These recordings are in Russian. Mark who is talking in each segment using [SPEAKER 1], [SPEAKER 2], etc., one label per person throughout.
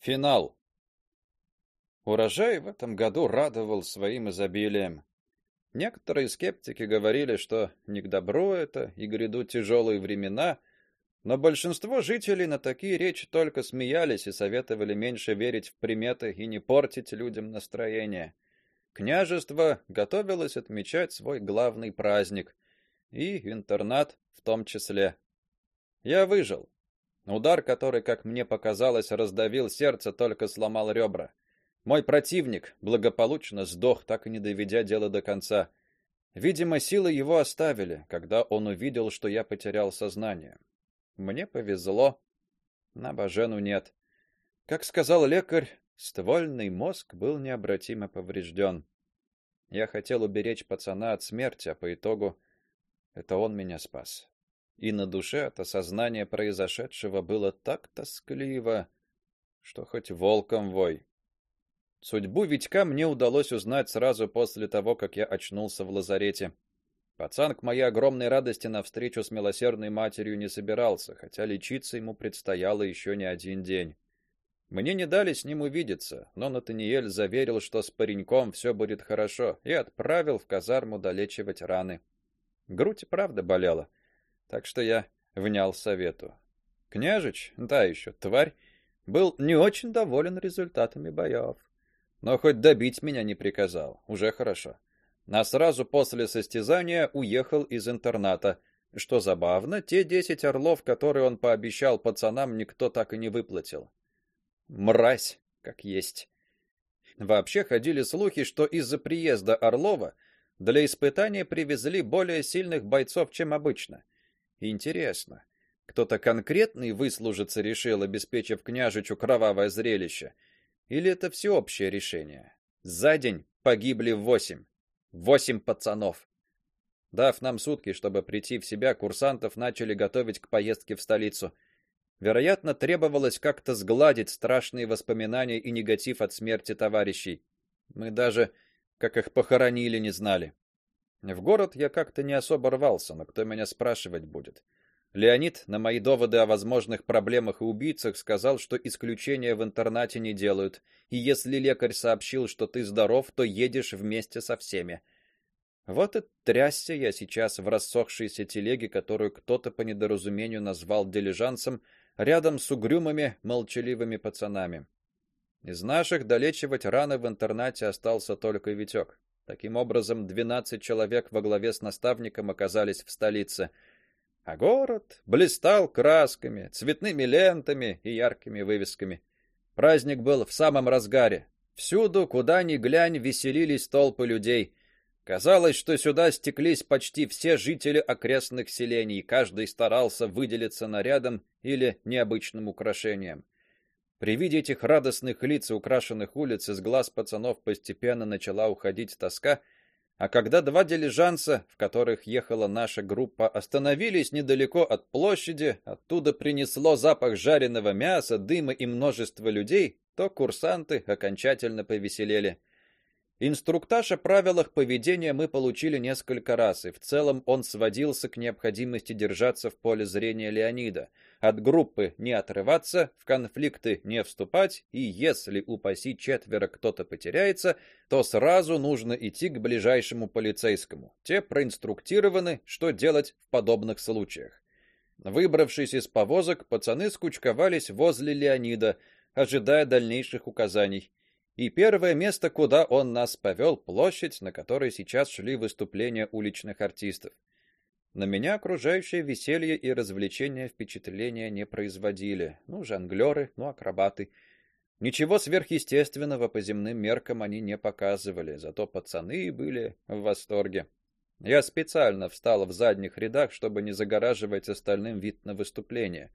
[SPEAKER 1] Финал. Урожай в этом году радовал своим изобилием. Некоторые скептики говорили, что не к добру это и грядут тяжелые времена, но большинство жителей на такие речи только смеялись и советовали меньше верить в приметы и не портить людям настроение. Княжество готовилось отмечать свой главный праздник, и интернат в том числе. Я выжил. Удар, который, как мне показалось, раздавил сердце, только сломал ребра. Мой противник благополучно сдох, так и не доведя дело до конца. Видимо, силы его оставили, когда он увидел, что я потерял сознание. Мне повезло, на Бажену нет. Как сказал лекарь, ствольный мозг был необратимо поврежден. Я хотел уберечь пацана от смерти, а по итогу это он меня спас. И на душе от осознания произошедшего было так тоскливо, что хоть волком вой. Судьбу Витька мне удалось узнать сразу после того, как я очнулся в лазарете. Пацан к моей огромной радости на встречу с милосердной матерью не собирался, хотя лечиться ему предстояло еще не один день. Мне не дали с ним увидеться, но Натаниэль заверил, что с пареньком все будет хорошо, и отправил в казарму долечивать раны. Грудь и правда болела, так что я внял совету. Княжич, та еще тварь, был не очень доволен результатами боев. Но хоть добить меня не приказал, уже хорошо. А сразу после состязания уехал из интерната. Что забавно, те 10 орлов, которые он пообещал пацанам, никто так и не выплатил. Мразь, как есть. Вообще ходили слухи, что из-за приезда Орлова для испытания привезли более сильных бойцов, чем обычно. Интересно, кто-то конкретный выслужиться решил, обеспечив княжичу кровавое зрелище? Или это всеобщее решение? За день погибли 8. 8 пацанов. Дав нам сутки, чтобы прийти в себя, курсантов начали готовить к поездке в столицу. Вероятно, требовалось как-то сгладить страшные воспоминания и негатив от смерти товарищей. Мы даже, как их похоронили, не знали. В город я как-то не особо рвался, но кто меня спрашивать будет? Леонид на мои доводы о возможных проблемах и убийцах сказал, что исключения в интернате не делают, и если лекарь сообщил, что ты здоров, то едешь вместе со всеми. Вот и трясся я сейчас в рассохшейся телеге, которую кто-то по недоразумению назвал дилижансом, рядом с угрюмыми, молчаливыми пацанами. Из наших долечивать раны в интернате остался только Витек. Таким образом, 12 человек во главе с наставником оказались в столице. А город блистал красками, цветными лентами и яркими вывесками. Праздник был в самом разгаре. Всюду, куда ни глянь, веселились толпы людей. Казалось, что сюда стеклись почти все жители окрестных селений, каждый старался выделиться нарядом или необычным украшением. При виде этих радостных лиц и украшенных улиц из глаз пацанов постепенно начала уходить тоска. А когда два дилижанса, в которых ехала наша группа, остановились недалеко от площади, оттуда принесло запах жареного мяса, дыма и множество людей, то курсанты окончательно повеселели. Инструктаж о правилах поведения мы получили несколько раз, и в целом он сводился к необходимости держаться в поле зрения Леонида, от группы не отрываться, в конфликты не вступать, и если, упаси четверо, кто-то потеряется, то сразу нужно идти к ближайшему полицейскому. Те проинструктированы, что делать в подобных случаях. Выбравшись из повозок, пацаны скучковались возле Леонида, ожидая дальнейших указаний. И первое место, куда он нас повел, площадь, на которой сейчас шли выступления уличных артистов. На меня окружающее веселье и развлечения впечатления не производили. Жонглёры, акробаты. Ничего сверхъестественного по земным меркам они не показывали, зато пацаны были в восторге. Я специально встал в задних рядах, чтобы не загораживать остальным вид на выступление.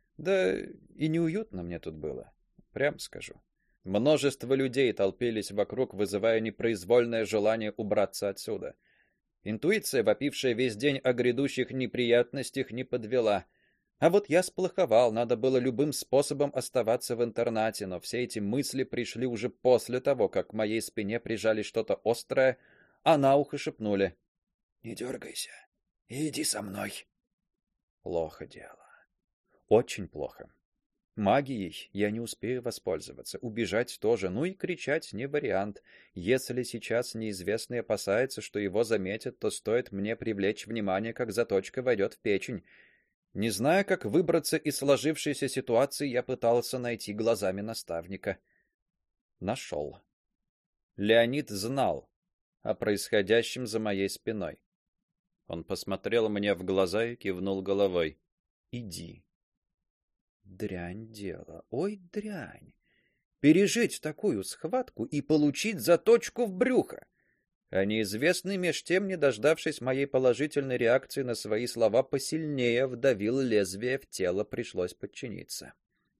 [SPEAKER 1] Да и неуютно мне тут было, прям скажу. Множество людей толпились вокруг, вызывая непроизвольное желание убраться отсюда. Интуиция, вопившая весь день о грядущих неприятностях, не подвела. А вот я сплоховал, надо было любым способом оставаться в интернате, но все эти мысли пришли уже после того, как к моей спине прижали что-то острое, а на ухо шепнули:
[SPEAKER 2] "Не дергайся, иди со мной".
[SPEAKER 1] Плохо дело. Очень плохо. Магией я не успею воспользоваться, убежать тоже, ну и кричать не вариант. Если сейчас неизвестный опасается, что его заметят, то стоит мне привлечь внимание, как заточка войдет в печень. Не зная, как выбраться из сложившейся ситуации, я пытался найти глазами наставника. Нашел. Леонид знал о происходящем за моей спиной. Он посмотрел мне в глаза и кивнул головой. Иди. Дрянь дело. Ой, дрянь. Пережить такую схватку и получить заточку в брюхо. А неизвестный меж тем, не дождавшись моей положительной реакции на свои слова, посильнее вдавил лезвие в тело, пришлось подчиниться.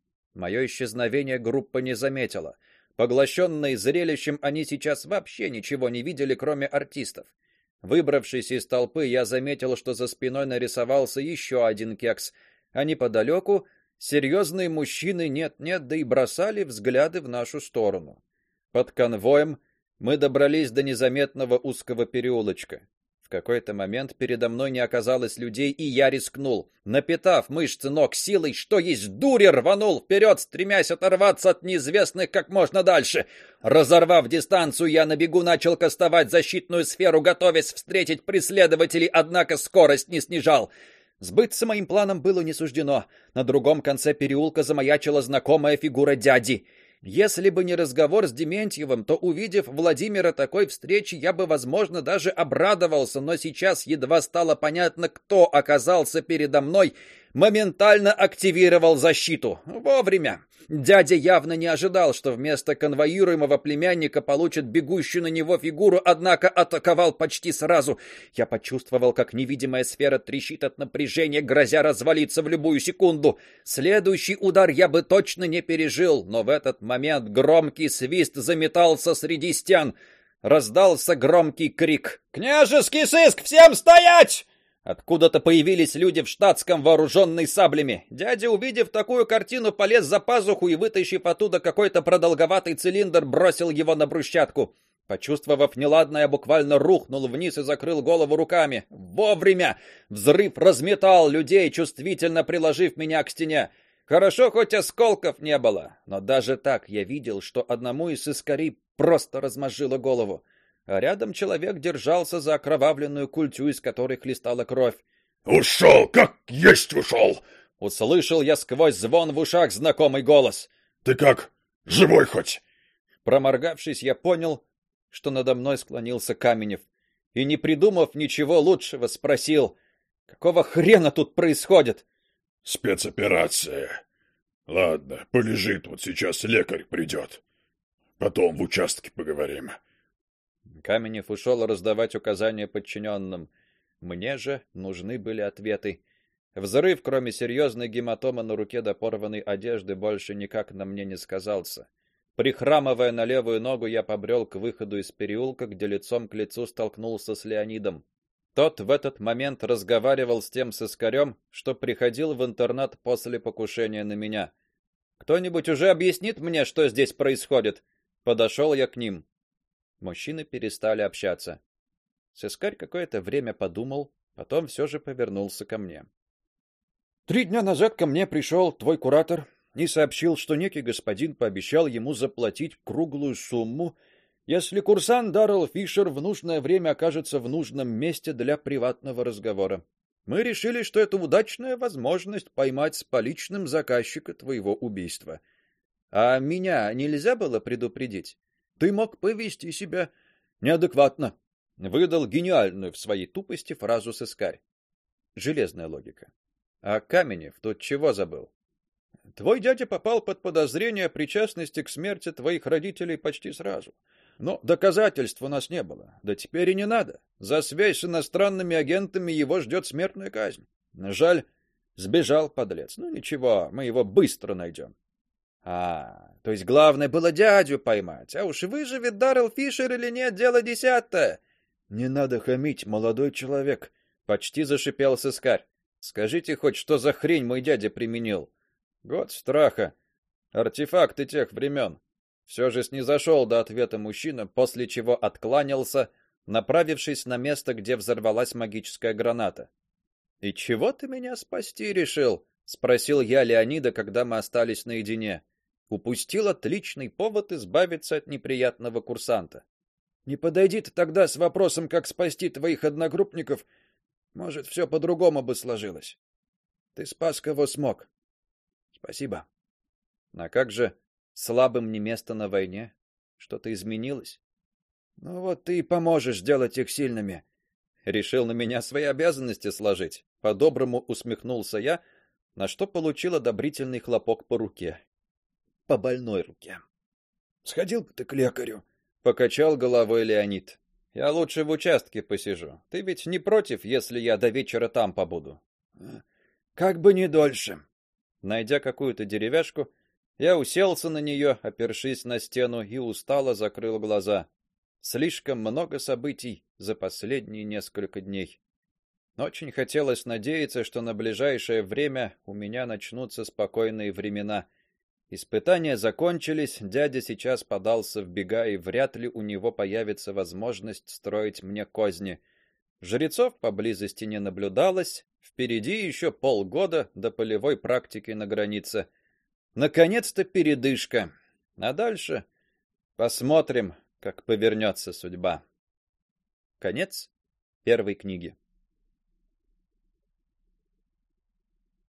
[SPEAKER 1] Мое исчезновение группа не заметила. Поглощенные зрелищем, они сейчас вообще ничего не видели, кроме артистов. Выбравшись из толпы, я заметил, что за спиной нарисовался еще один кекс, а неподалеку серьезные мужчины нет-нет, да и бросали взгляды в нашу сторону. Под конвоем мы добрались до незаметного узкого переулочка. В какой-то момент передо мной не оказалось людей, и я рискнул. Напитав мышцы ног силой, что есть дури, рванул вперед, стремясь оторваться от неизвестных как можно дальше. Разорвав дистанцию, я на бегу начал кастовать защитную сферу, готовясь встретить преследователей, однако скорость не снижал. Сбыться моим планам было не суждено. На другом конце переулка замаячила знакомая фигура дяди. Если бы не разговор с Дементьевым, то, увидев Владимира такой встречи, я бы, возможно, даже обрадовался, но сейчас едва стало понятно, кто оказался передо мной, моментально активировал защиту. Вовремя. Дядя явно не ожидал, что вместо конвоируемого племянника получит бегущую на него фигуру, однако атаковал почти сразу. Я почувствовал, как невидимая сфера трещит от напряжения, грозя развалиться в любую секунду. Следующий удар я бы точно не пережил, но в этот момент громкий свист заметался среди стен. Раздался громкий крик: «Княжеский сыск! Всем стоять!» Откуда-то появились люди в штатском, вооруженные саблями. Дядя, увидев такую картину, полез за пазуху и, вытащив оттуда какой-то продолговатый цилиндр, бросил его на брусчатку. Почувствовав неладное, я буквально рухнул вниз и закрыл голову руками. Вовремя! Взрыв разметал людей, чувствительно приложив меня к стене. Хорошо, хоть осколков не было, но даже так я видел, что одному из сыскарей просто размозжило голову. А рядом человек держался за окровавленную культю, из которой хлестала кровь.
[SPEAKER 2] «Ушел, как есть ушел!»
[SPEAKER 1] Услышал я сквозь звон в ушах знакомый голос.
[SPEAKER 2] «Ты как, живой хоть?»
[SPEAKER 1] Проморгавшись, я понял, что надо мной склонился Каменев, и, не придумав ничего лучшего, спросил: «Какого хрена тут происходит?»
[SPEAKER 2] «Спецоперация. Ладно, полежи тут, сейчас лекарь придет. Потом в участке поговорим».
[SPEAKER 1] Каменев ушел раздавать указания подчиненным. Мне же нужны были ответы. Взрыв, кроме серьезной гематомы на руке до порванной одежды, больше никак на мне не сказался. Прихрамывая на левую ногу, я побрел к выходу из переулка, где лицом к лицу столкнулся с Леонидом. Тот в этот момент разговаривал с тем сыскарем, что приходил в интернат после покушения на меня. «Кто-нибудь уже объяснит мне, что здесь происходит?» Подошел я к ним. Мужчины перестали общаться. Сыскарь какое-то время подумал, потом все же повернулся ко мне. 3 дня назад ко мне пришел твой куратор и сообщил, что некий господин пообещал ему заплатить круглую сумму, если курсант Даррелл Фишер в нужное время окажется в нужном месте для приватного разговора. Мы решили, что это удачная возможность поймать с поличным заказчика твоего убийства. А меня нельзя было предупредить? Ты мог повести себя неадекватно. Выдал гениальную в своей тупости фразу сыскарь. Железная логика. А Каменев тут чего забыл? Твой дядя попал под подозрение причастности к смерти твоих родителей почти сразу. Но доказательств у нас не было. Да теперь и не надо. За связь с иностранными агентами его ждет смертная казнь. Жаль, сбежал подлец. Ну ничего, мы его быстро найдем. То есть главное было дядю поймать. А уж выживет Даррелл Фишер или нет, дело десятое. Не надо хамить, молодой человек, почти зашипел сыскарь. Скажите хоть, что за хрень мой дядя применил? Год страха. Артефакты тех времен. Все же снизошел до ответа мужчина, после чего откланялся, направившись на место, где взорвалась магическая граната. И чего ты меня спасти решил? спросил я Леонида, когда мы остались наедине. Упустил отличный повод избавиться от неприятного курсанта. Не подойди ты тогда с вопросом, как спасти твоих одногруппников, может, все по-другому бы сложилось. Ты спас кого смог. Спасибо. А как же слабым не место на войне? Что-то изменилось? Ну вот ты и поможешь сделать их сильными. Решил на меня свои обязанности сложить. По-доброму усмехнулся я, на что получил одобрительный хлопок по руке. По больной руке. Сходил бы ты к лекарю, покачал головой Леонид. Я лучше в участке посижу. Ты ведь не против, если я до вечера там побуду? Как бы не дольше. Найдя какую-то деревяшку, я уселся на нее, опершись на стену, и устало закрыл глаза. Слишком много событий за последние несколько дней. Очень хотелось надеяться, что на ближайшее время у меня начнутся спокойные времена. Испытания закончились, дядя сейчас подался в бега, и вряд ли у него появится возможность строить мне козни. Жрецов поблизости не наблюдалось, впереди еще полгода до полевой практики на границе. Наконец-то передышка. А дальше посмотрим, как повернется судьба. Конец первой книги.